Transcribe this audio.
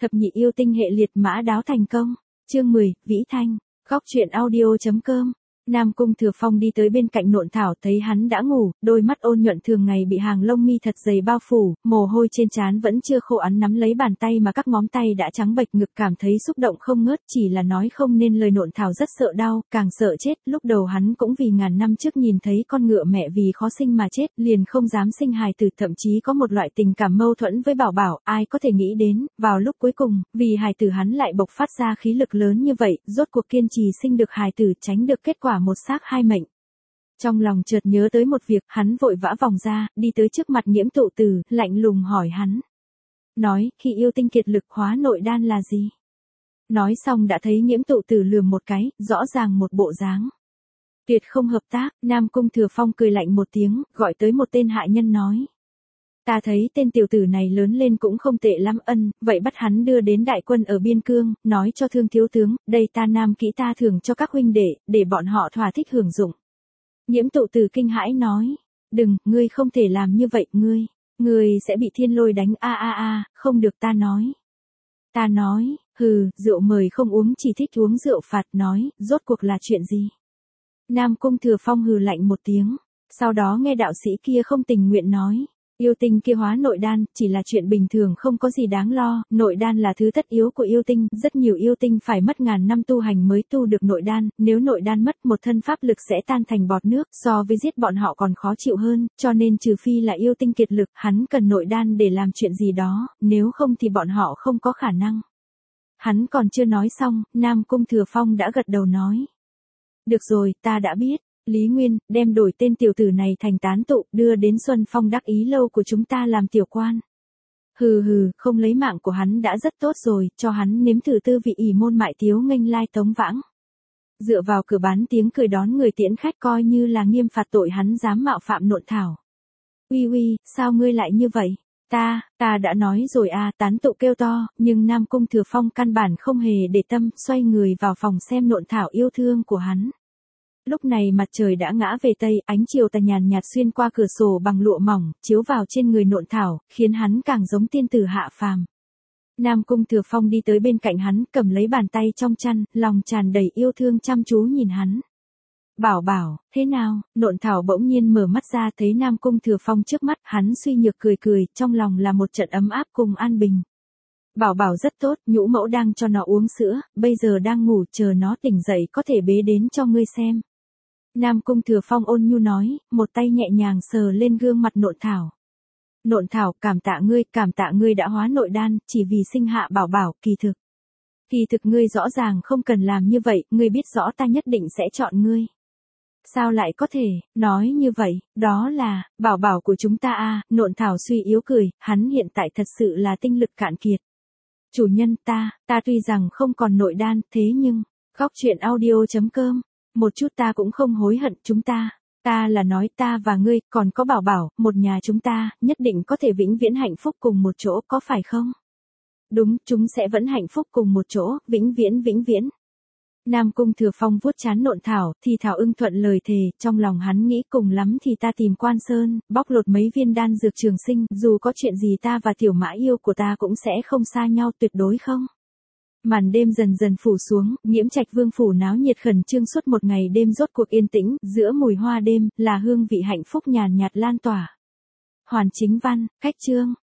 Thập nhị yêu tinh hệ liệt mã đáo thành công. Chương 10, Vĩ Thanh, góc truyện audio.com. Nam Cung Thừa Phong đi tới bên cạnh Nộn Thảo, thấy hắn đã ngủ, đôi mắt ôn nhuận thường ngày bị hàng lông mi thật dày bao phủ, mồ hôi trên trán vẫn chưa khô, hắn nắm lấy bàn tay mà các ngón tay đã trắng bệch, ngực cảm thấy xúc động không ngớt, chỉ là nói không nên lời. Nộn Thảo rất sợ đau, càng sợ chết. Lúc đầu hắn cũng vì ngàn năm trước nhìn thấy con ngựa mẹ vì khó sinh mà chết, liền không dám sinh hài tử, thậm chí có một loại tình cảm mâu thuẫn với Bảo Bảo. Ai có thể nghĩ đến, vào lúc cuối cùng, vì hài tử hắn lại bộc phát ra khí lực lớn như vậy, rốt cuộc kiên trì sinh được hài tử, tránh được kết quả một xác hai mệnh. Trong lòng chợt nhớ tới một việc, hắn vội vã vòng ra, đi tới trước mặt Nghiễm Tụ Tử, lạnh lùng hỏi hắn. Nói, khi yêu tinh kiệt lực hóa nội đan là gì? Nói xong đã thấy Nghiễm Tụ Tử lườm một cái, rõ ràng một bộ dáng tuyệt không hợp tác. Nam Cung Thừa Phong cười lạnh một tiếng, gọi tới một tên hạ nhân nói. Ta thấy tên tiểu tử này lớn lên cũng không tệ lắm, vậy bắt hắn đưa đến đại quân ở biên cương, nói cho Thương thiếu tướng, đây ta Nam kỹ ta thưởng cho các huynh đệ, để bọn họ thỏa thích hưởng dụng. Nghiễm Tụ Tử kinh hãi nói, đừng, ngươi không thể làm như vậy, ngươi sẽ bị thiên lôi đánh, không được. Ta nói, hừ, rượu mời không uống, chỉ thích uống rượu phạt. Nói, rốt cuộc là chuyện gì? Nam Cung Thừa Phong hừ lạnh một tiếng, sau đó nghe đạo sĩ kia không tình nguyện nói. Yêu tinh kia hóa nội đan, chỉ là chuyện bình thường, không có gì đáng lo, nội đan là thứ tất yếu của yêu tinh, rất nhiều yêu tinh phải mất ngàn năm tu hành mới tu được nội đan, nếu nội đan mất, một thân pháp lực sẽ tan thành bọt nước, so với giết bọn họ còn khó chịu hơn, cho nên trừ phi là yêu tinh kiệt lực, hắn cần nội đan để làm chuyện gì đó, nếu không thì bọn họ không có khả năng. Hắn còn chưa nói xong, Nam Cung Thừa Phong đã gật đầu nói. Được rồi, ta đã biết. Lý Nguyên, đem đổi tên tiểu tử này thành tán tụ, đưa đến Xuân Phong Đắc Ý lâu của chúng ta làm tiểu quan. Hừ, không lấy mạng của hắn đã rất tốt rồi, cho hắn nếm thử tư vị ỷ môn mại tiếu nghênh lai tống vãng. Dựa vào cửa bán tiếng cười đón người tiễn khách, coi như là nghiêm phạt tội hắn dám mạo phạm Nộn Thảo. Uy, sao ngươi lại như vậy? Ta đã nói rồi tán tụ kêu to, nhưng Nam Cung Thừa Phong căn bản không hề để tâm, xoay người vào phòng xem Nộn Thảo yêu thương của hắn. Lúc này mặt trời đã ngã về tây, ánh chiều tà nhàn nhạt xuyên qua cửa sổ bằng lụa mỏng, chiếu vào trên người Nộn Thảo, khiến hắn càng giống tiên tử hạ phàm. Nam Cung Thừa Phong đi tới bên cạnh hắn, cầm lấy bàn tay trong chăn, lòng tràn đầy yêu thương chăm chú nhìn hắn. Bảo, thế nào? Nộn Thảo bỗng nhiên mở mắt ra, thấy Nam Cung Thừa Phong trước mắt, hắn suy nhược cười, trong lòng là một trận ấm áp cùng an bình. Bảo rất tốt, nhũ mẫu đang cho nó uống sữa, bây giờ đang ngủ, chờ nó tỉnh dậy có thể bế đến cho ngươi xem. Nam Cung Thừa Phong ôn nhu nói, một tay nhẹ nhàng sờ lên gương mặt Nộn Thảo. Nộn Thảo, cảm tạ ngươi đã hóa nội đan, chỉ vì sinh hạ Bảo, kỳ thực ngươi rõ ràng không cần làm như vậy, ngươi biết rõ ta nhất định sẽ chọn ngươi. Sao lại có thể, nói như vậy, đó là, Bảo của chúng ta Nộn Thảo suy yếu cười, hắn hiện tại thật sự là tinh lực cạn kiệt. Chủ nhân, ta tuy rằng không còn nội đan, thế nhưng, góc truyện audio.com, một chút ta cũng không hối hận. Chúng ta là nói ta và ngươi, còn có Bảo, một nhà chúng ta, nhất định có thể vĩnh viễn hạnh phúc cùng một chỗ, có phải không? Đúng, chúng sẽ vẫn hạnh phúc cùng một chỗ, vĩnh viễn. Nam Cung Thừa Phong vuốt trán Nộn Thảo, thì thảo ưng thuận lời thề, trong lòng hắn nghĩ cùng lắm thì ta tìm Quan Sơn, bóc lột mấy viên đan dược trường sinh, dù có chuyện gì ta và tiểu mã yêu của ta cũng sẽ không xa nhau, tuyệt đối không. Màn đêm dần dần phủ xuống, Nghiễm Trạch Vương phủ náo nhiệt khẩn trương suốt một ngày đêm, rốt cuộc yên tĩnh, giữa mùi hoa đêm, là hương vị hạnh phúc nhàn nhạt lan tỏa. Hoàn Chính văn, cách chương.